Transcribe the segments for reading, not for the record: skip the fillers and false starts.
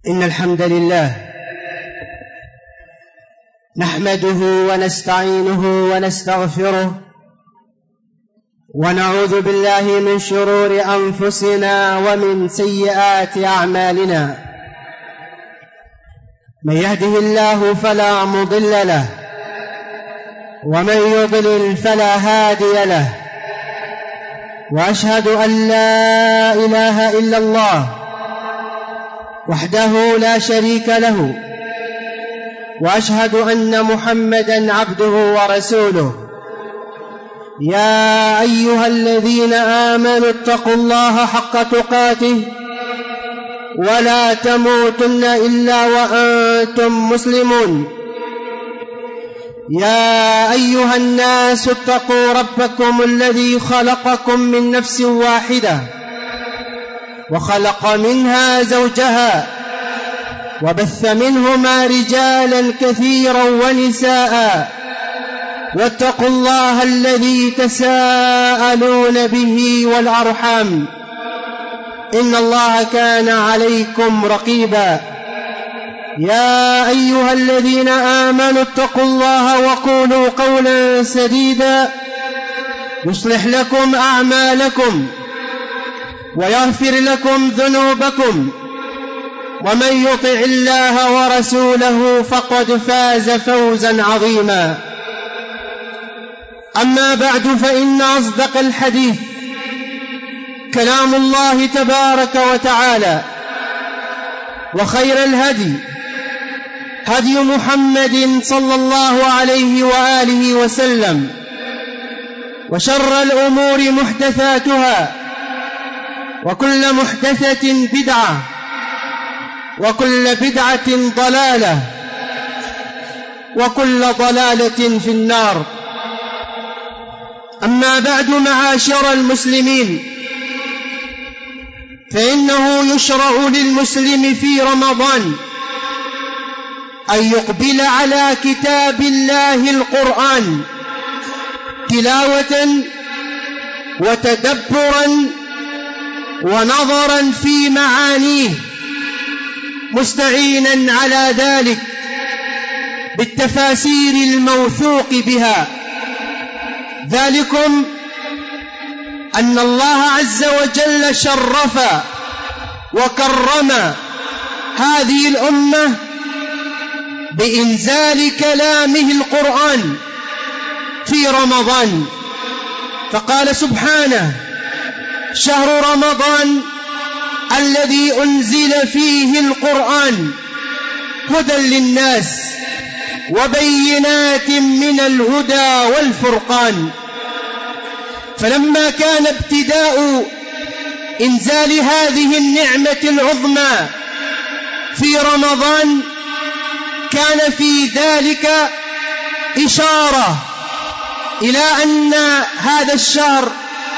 إن الحمد لله نحمده ونستعينه ونستغفره ونعوذ بالله من شرور أنفسنا ومن سيئات أعمالنا. من يهده الله فلا مضل له ومن يضلل فلا هادي له، وأشهد أن لا إله إلا الله وحده لا شريك له، وأشهد أن محمدًا عبده ورسوله. يا أيها الذين آمنوا اتقوا الله حق تقاته ولا تموتن إلا وأنتم مسلمون. يا أيها الناس اتقوا ربكم الذي خلقكم من نفس واحدة وخلق منها زوجها وبث منهما رجالا كثيرا ونساء، واتقوا الله الذي تساءلون به والأرحام إن الله كان عليكم رقيبا. يا أيها الذين آمنوا اتقوا الله وقولوا قولا سديدا يصلح لكم أعمالكم ويغفر لكم ذنوبكم، ومن يطع الله ورسوله فقد فاز فوزا عظيما. أما بعد، فإن أصدق الحديث كلام الله تبارك وتعالى، وخير الهدي هدي محمد صلى الله عليه وآله وسلم، وشر الأمور محدثاتها، وكل محدثة بدعة، وكل بدعة ضلالة، وكل ضلالة في النار. أما بعد، معاشر المسلمين، فإنه يشرع للمسلم في رمضان أن يقبل على كتاب الله القرآن تلاوة وتدبرا ونظرا في معانيه، مستعينا على ذلك بالتفاسير الموثوق بها. ذلكم أن الله عز وجل شرف وكرم هذه الأمة بإنزال كلامه القرآن في رمضان، فقال سبحانه: شهر رمضان الذي أنزل فيه القرآن هدى للناس وبينات من الهدى والفرقان. فلما كان ابتداء إنزال هذه النعمة العظمى في رمضان، كان في ذلك إشارة إلى أن هذا الشهر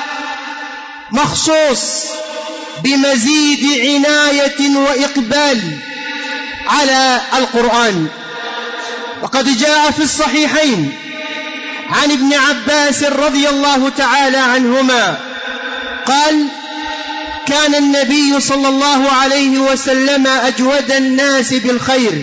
مخصوص بمزيد عناية وإقبال على القرآن. وقد جاء في الصحيحين عن ابن عباس رضي الله تعالى عنهما قال: كان النبي صلى الله عليه وسلم أجود الناس بالخير،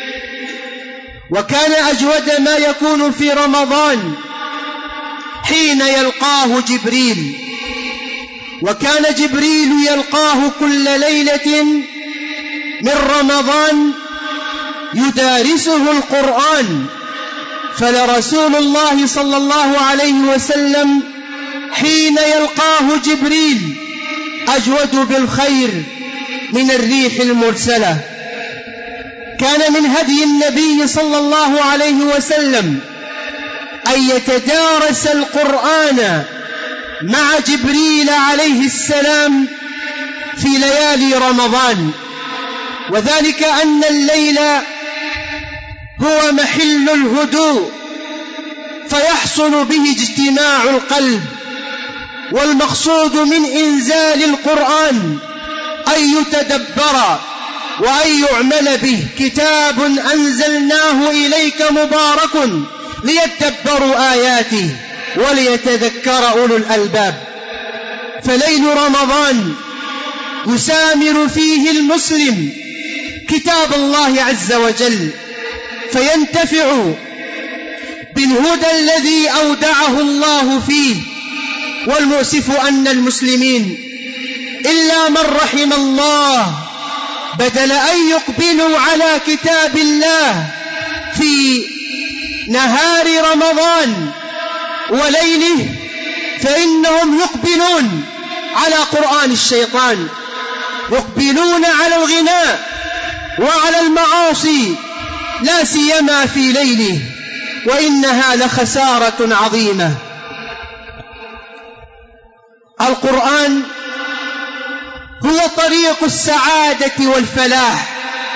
وكان أجود ما يكون في رمضان حين يلقاه جبريل، وكان جبريل يلقاه كل ليلة من رمضان يدارسه القرآن. فلرسول الله صلى الله عليه وسلم حين يلقاه جبريل أجود بالخير من الريح المرسلة. كان من هدي النبي صلى الله عليه وسلم أن يتدارس القرآن مع جبريل عليه السلام في ليالي رمضان، وذلك أن الليل هو محل الهدوء، فيحصل به اجتماع القلب. والمقصود من إنزال القرآن أن يتدبر وأن يعمل به. كتاب أنزلناه إليك مبارك ليتدبروا آياته وليتذكر أولو الألباب. فليل رمضان يسامر فيه المسلم كتاب الله عز وجل فينتفع بالهدى الذي أودعه الله فيه. والمؤسف أن المسلمين إلا من رحم الله بدل أن يقبلوا على كتاب الله في نهار رمضان وليله فإنهم يقبلون على قرآن الشيطان، يقبلون على الغناء وعلى المعاصي لا سيما في ليله، وإنها لخسارة عظيمة. القرآن هو طريق السعادة والفلاح.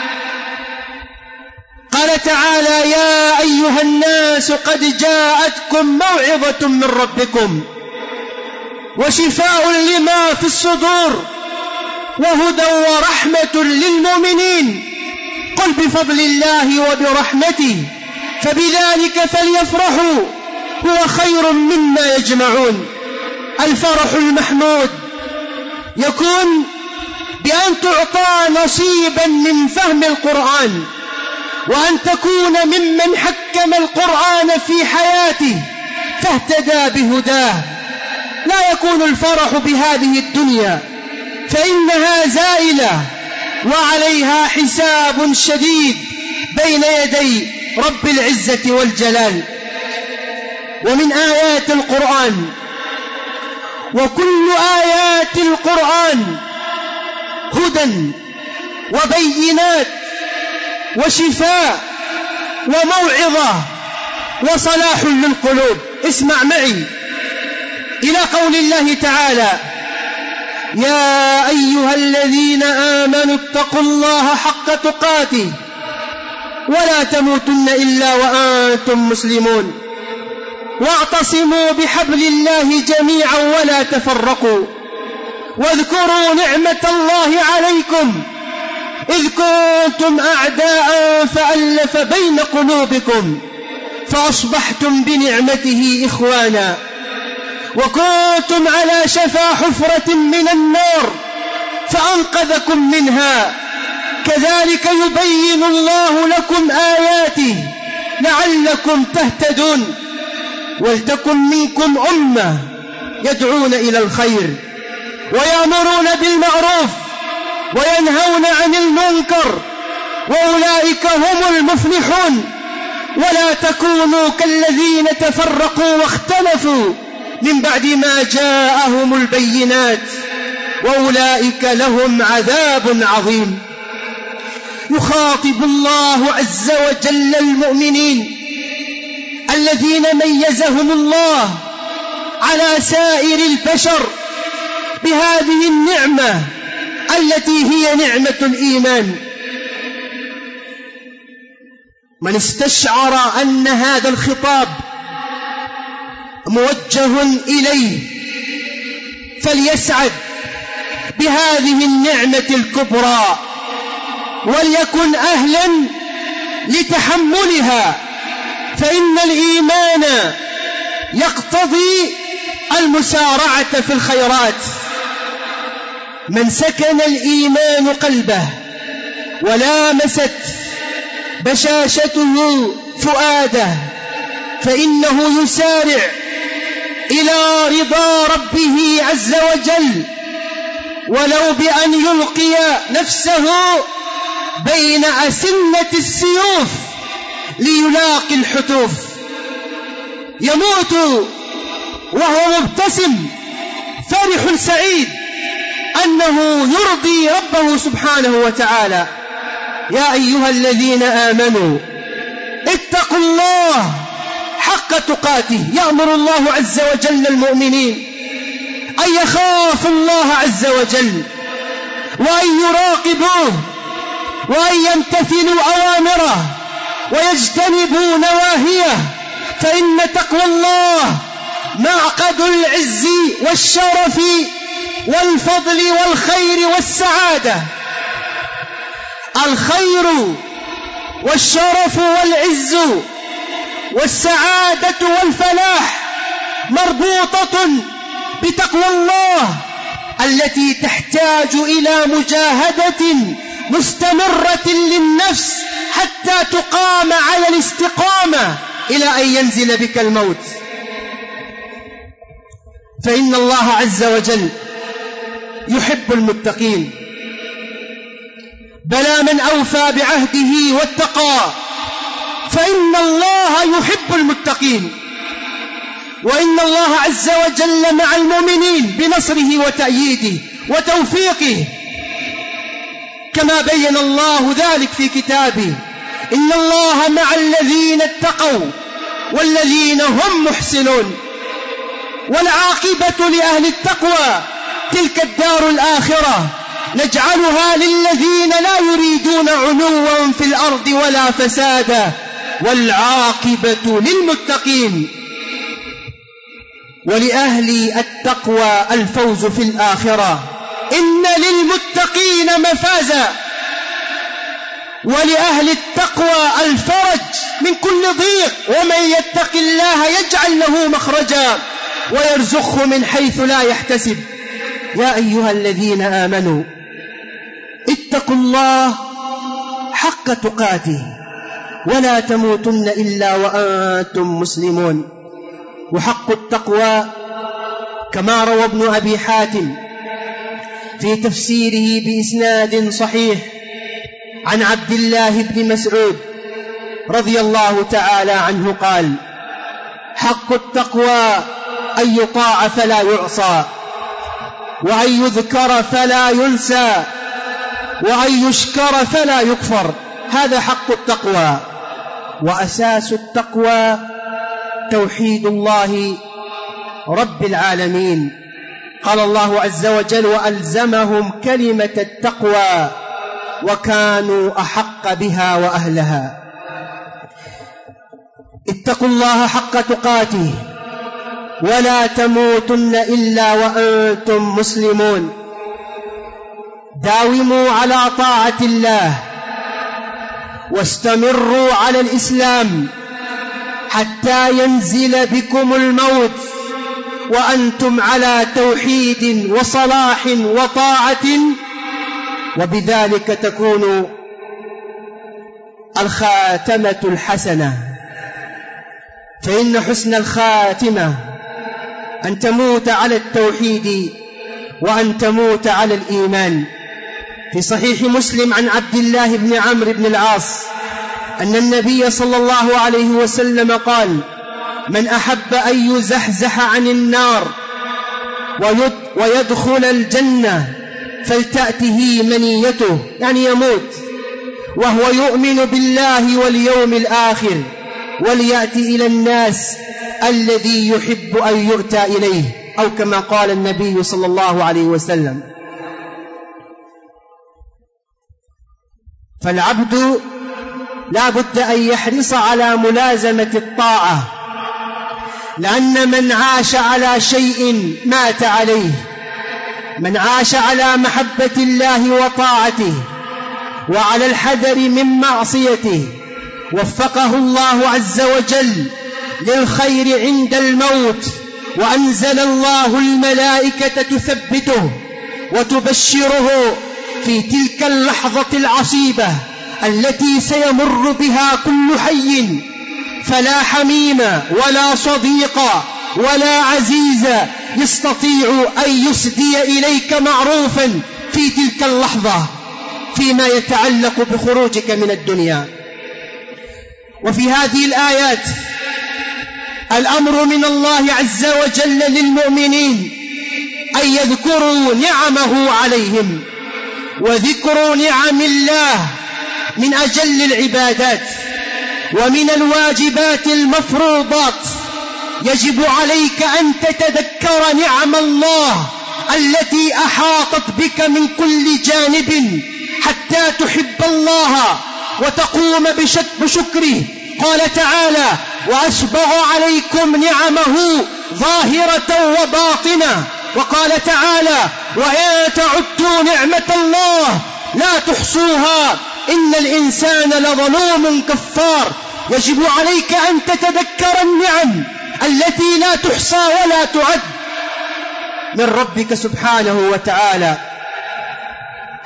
قال تعالى: يا أيها الناس قد جاءتكم موعظة من ربكم وشفاء لما في الصدور وهدى ورحمة للمؤمنين قل بفضل الله وبرحمته فبذلك فليفرحوا هو خير مما يجمعون. الفرح المحمود يكون بأن تعطى نصيبا من فهم القرآن، وأن تكون ممن حكم القرآن في حياته فاهتدى بهداه. لا يكون الفرح بهذه الدنيا فإنها زائلة وعليها حساب شديد بين يدي رب العزة والجلال. ومن آيات القرآن وكل آيات القرآن هدى وبينات وشفاء وموعظة وصلاح للقلوب. اسمع معي إلى قول الله تعالى: يا أيها الذين آمنوا اتقوا الله حق تقاته ولا تموتن إلا وأنتم مسلمون واعتصموا بحبل الله جميعا ولا تفرقوا واذكروا نعمة الله عليكم إذ كنتم أعداء فألف بين قلوبكم فأصبحتم بنعمته إخوانا وكنتم على شفا حفرة من النار فأنقذكم منها كذلك يبين الله لكم آياته لعلكم تهتدون ولتكن منكم أمة يدعون إلى الخير ويأمرون بالمعروف وينهون عن المنكر وأولئك هم المفلحون. ولا تكونوا كالذين تفرقوا واختلفوا من بعد ما جاءهم البينات وأولئك لهم عذاب عظيم. يخاطب الله عز وجل المؤمنين الذين ميزهم الله على سائر البشر بهذه النعمة التي هي نعمة الإيمان. من استشعر أن هذا الخطاب موجه إليه فليسعد بهذه النعمة الكبرى وليكن أهلا لتحملها، فإن الإيمان يقتضي المسارعة في الخيرات. من سكن الإيمان قلبه ولامست بشاشته فؤاده فإنه يسارع إلى رضا ربه عز وجل ولو بأن يلقي نفسه بين أسنة السيوف ليلاقي الحتوف. يموت وهو مبتسم فرح سعيد أنه يرضي ربه سبحانه وتعالى. يا أيها الذين آمنوا اتقوا الله حق تقاته. يأمر الله عز وجل المؤمنين أن يخافوا الله عز وجل وأن يراقبوه وأن يمتثلوا أوامره ويجتنبوا نواهيه، فإن تقوى الله معقد العز والشرف والفضل والخير والسعادة. الخير والشرف والعز والسعادة والفلاح مربوطة بتقوى الله التي تحتاج إلى مجاهدة مستمرة للنفس حتى تقام على الاستقامة إلى أن ينزل بك الموت. فإن الله عز وجل يحب المتقين. بلى من أوفى بعهده واتقى فإن الله يحب المتقين. وإن الله عز وجل مع المؤمنين بنصره وتأييده وتوفيقه، كما بين الله ذلك في كتابه: إن الله مع الذين اتقوا والذين هم محسنون. والعاقبة لأهل التقوى تلك الدار الآخرة نجعلها للذين لا يريدون علوا في الأرض ولا فسادا، والعاقبة للمتقين. ولأهل التقوى الفوز في الآخرة، إن للمتقين مفازا. ولأهل التقوى الفرج من كل ضيق، ومن يتق الله يجعل له مخرجا ويرزقه من حيث لا يحتسب. يا أيها الذين آمنوا اتقوا الله حق تقاته ولا تموتن إلا وأنتم مسلمون. وحق التقوى كما روى ابن أبي حاتم في تفسيره بإسناد صحيح عن عبد الله بن مسعود رضي الله تعالى عنه قال: حق التقوى أن يطاع فلا يعصى، وأن يذكر فلا ينسى، وأن يشكر فلا يكفر. هذا حق التقوى. وأساس التقوى توحيد الله رب العالمين. قال الله عز وجل: وألزمهم كلمة التقوى وكانوا أحق بها وأهلها. اتقوا الله حق تقاته ولا تموتن إلا وأنتم مسلمون. داوموا على طاعة الله واستمروا على الإسلام حتى ينزل بكم الموت وأنتم على توحيد وصلاح وطاعة، وبذلك تكون الخاتمة الحسنة. فإن حسن الخاتمة أن تموت على التوحيد وأن تموت على الإيمان. في صحيح مسلم عن عبد الله بن عمرو بن العاص أن النبي صلى الله عليه وسلم قال: من أحب أن يزحزح عن النار ويدخل الجنة فلتأته منيته، يعني يموت وهو يؤمن بالله واليوم الآخر، وليأتي إلى الناس الذي يحب أن يؤتى إليه، أو كما قال النبي صلى الله عليه وسلم. فالعبد لا بد أن يحرص على ملازمة الطاعة، لأن من عاش على شيء مات عليه. من عاش على محبة الله وطاعته وعلى الحذر من معصيته وفقه الله عز وجل للخير عند الموت، وأنزل الله الملائكة تثبته وتبشره في تلك اللحظة العصيبة التي سيمر بها كل حي، فلا حميم ولا صديق ولا عزيز يستطيع أن يسدي إليك معروفا في تلك اللحظة فيما يتعلق بخروجك من الدنيا. وفي هذه الآيات الأمر من الله عز وجل للمؤمنين أن يذكروا نعمه عليهم. وذكر نعم الله من أجل العبادات ومن الواجبات المفروضات. يجب عليك أن تتذكر نعم الله التي أحاطت بك من كل جانب حتى تحب الله وتقوم بشكره. قال تعالى: وأسبغ عليكم نعمه ظاهرة وباطنة. وقال تعالى: وإن تعدوا نعمة الله لا تحصوها إن الإنسان لظلوم كفار. يجب عليك أن تتذكر النعم التي لا تحصى ولا تعد من ربك سبحانه وتعالى،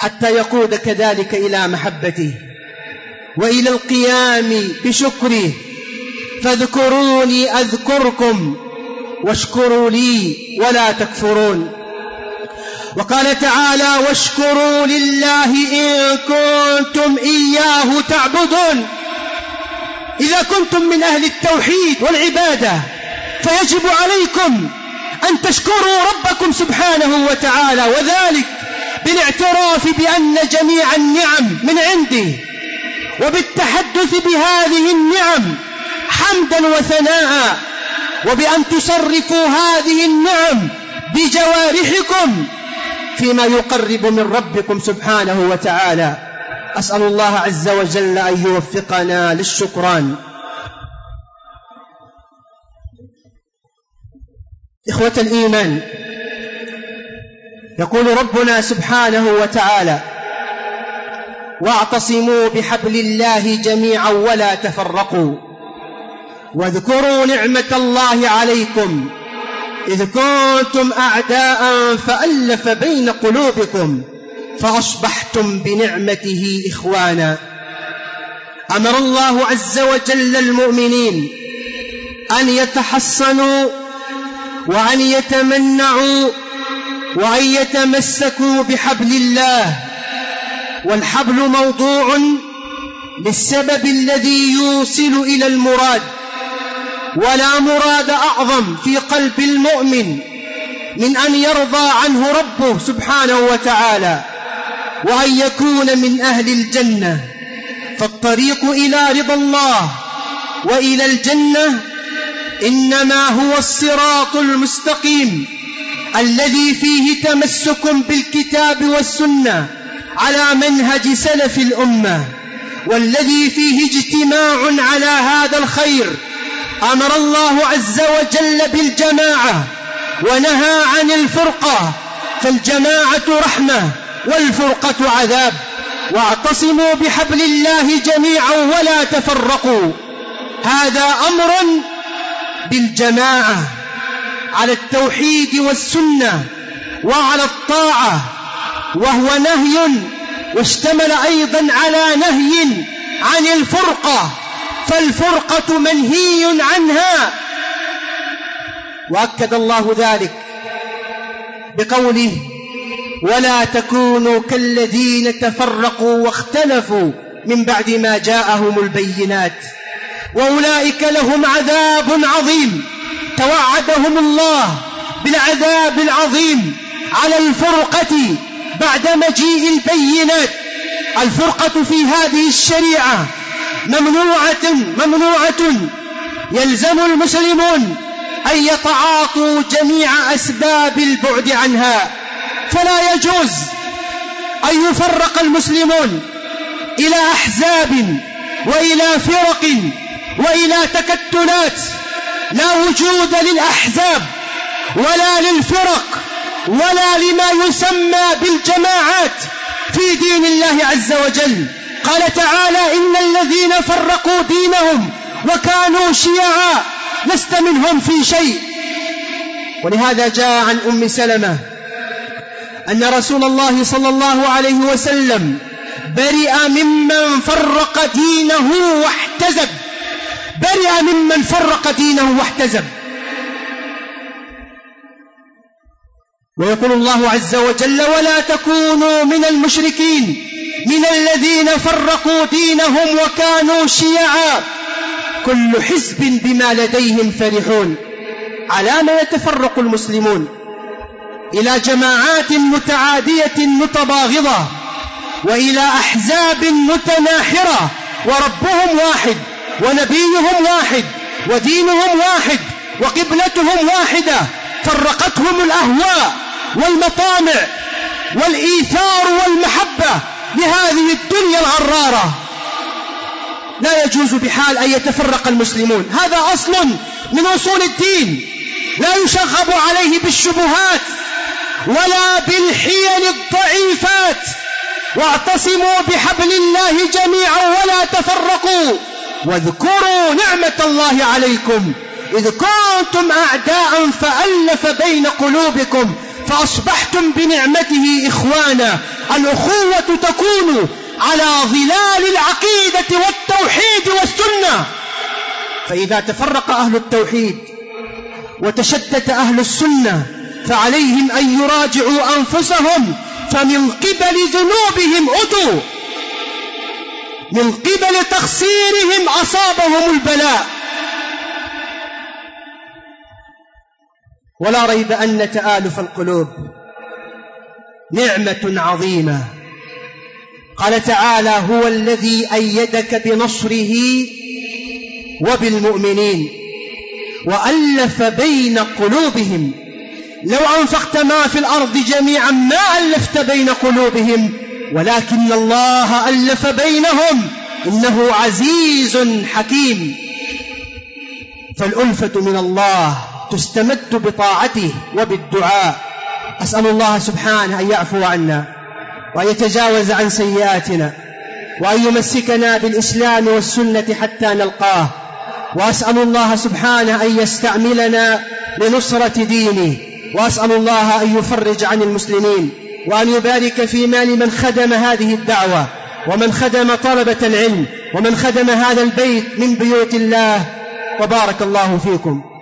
حتى يقودك ذلك إلى محبته وإلى القيام بشكره. فاذكروني أذكركم واشكروا لي ولا تكفرون. وقال تعالى: واشكروا لله إن كنتم إياه تعبدون. إذا كنتم من أهل التوحيد والعبادة فيجب عليكم أن تشكروا ربكم سبحانه وتعالى، وذلك بالاعتراف بأن جميع النعم من عنده، وبالتحدث بهذه النعم حمدا وثناء، وبأن تصرفوا هذه النعم بجوارحكم فيما يقرب من ربكم سبحانه وتعالى. أسأل الله عز وجل أن يوفقنا للشكران. إخوة الإيمان، يقول ربنا سبحانه وتعالى: واعتصموا بحبل الله جميعا ولا تفرقوا واذكروا نعمة الله عليكم إذ كنتم أعداء فألف بين قلوبكم فأصبحتم بنعمته إخوانا. أمر الله عز وجل المؤمنين أن يتحصنوا وأن يتمنعوا وأن يتمسكوا بحبل الله، والحبل موضوع للسبب الذي يوصل إلى المراد، ولا مراد أعظم في قلب المؤمن من أن يرضى عنه ربه سبحانه وتعالى وأن يكون من أهل الجنة. فالطريق إلى رضا الله وإلى الجنة إنما هو الصراط المستقيم الذي فيه تمسك بالكتاب والسنة على منهج سلف الأمة، والذي فيه اجتماع على هذا الخير. أمر الله عز وجل بالجماعة ونهى عن الفرقة، فالجماعة رحمة والفرقة عذاب. واعتصموا بحبل الله جميعا ولا تفرقوا، هذا أمر بالجماعة على التوحيد والسنة وعلى الطاعة، وهو نهي واشتمل أيضا على نهي عن الفرقة، فالفرقة منهي عنها. وأكد الله ذلك بقوله: ولا تكونوا كالذين تفرقوا واختلفوا من بعد ما جاءهم البينات وأولئك لهم عذاب عظيم. توعدهم الله بالعذاب العظيم على الفرقة بعد مجيء البينات. الفرقة في هذه الشريعة ممنوعة. يلزم المسلمون أن يتعاطوا جميع أسباب البعد عنها، فلا يجوز أن يفرق المسلمون إلى أحزاب وإلى فرق وإلى تكتلات. لا وجود للأحزاب ولا للفرق ولا لما يسمى بالجماعات في دين الله عز وجل. قال تعالى: إن الذين فرقوا دينهم وكانوا شيعا لست منهم في شيء. ولهذا جاء عن أم سلمة أن رسول الله صلى الله عليه وسلم برئ ممن فرق دينه واحتزب. برئ ممن فرق دينه واحتزب. ويقول الله عز وجل: ولا تكونوا من المشركين من الذين فرقوا دينهم وكانوا شيعا كل حزب بما لديهم فرحون. على ما يتفرق المسلمون إلى جماعات متعادية متباغضة وإلى أحزاب متناحرة، وربهم واحد ونبيهم واحد ودينهم واحد وقبلتهم واحدة، فرقتهم الأهواء والمطامع والإيثار والمحبة لهذه الدنيا الغرارة. لا يجوز بحال أن يتفرق المسلمون، هذا أصل من أصول الدين لا يشغب عليه بالشبهات ولا بالحيل الضعيفات. واعتصموا بحبل الله جميعا ولا تفرقوا واذكروا نعمة الله عليكم إذ كنتم أعداء فألف بين قلوبكم فأصبحتم بنعمته إخوانا. الأخوة تكون على ظلال العقيدة والتوحيد والسنة. فإذا تفرق أهل التوحيد وتشتت أهل السنة فعليهم أن يراجعوا أنفسهم، فمن قبل ذنوبهم أتوا، من قبل تقصيرهم أصابهم البلاء. ولا ريب أن تآلف القلوب نعمة عظيمة. قال تعالى: هو الذي أيدك بنصره وبالمؤمنين وألف بين قلوبهم لو أنفقت ما في الأرض جميعا ما ألفت بين قلوبهم ولكن الله ألف بينهم إنه عزيز حكيم. فالألفة من الله تستمد بطاعته وبالدعاء. أسأل الله سبحانه أن يعفو عنا وأن يتجاوز عن سيئاتنا وأن يمسكنا بالإسلام والسنة حتى نلقاه. وأسأل الله سبحانه أن يستعملنا لنصرة دينه، وأسأل الله أن يفرج عن المسلمين وأن يبارك في مال من خدم هذه الدعوة ومن خدم طلبة العلم ومن خدم هذا البيت من بيوت الله. وبارك الله فيكم.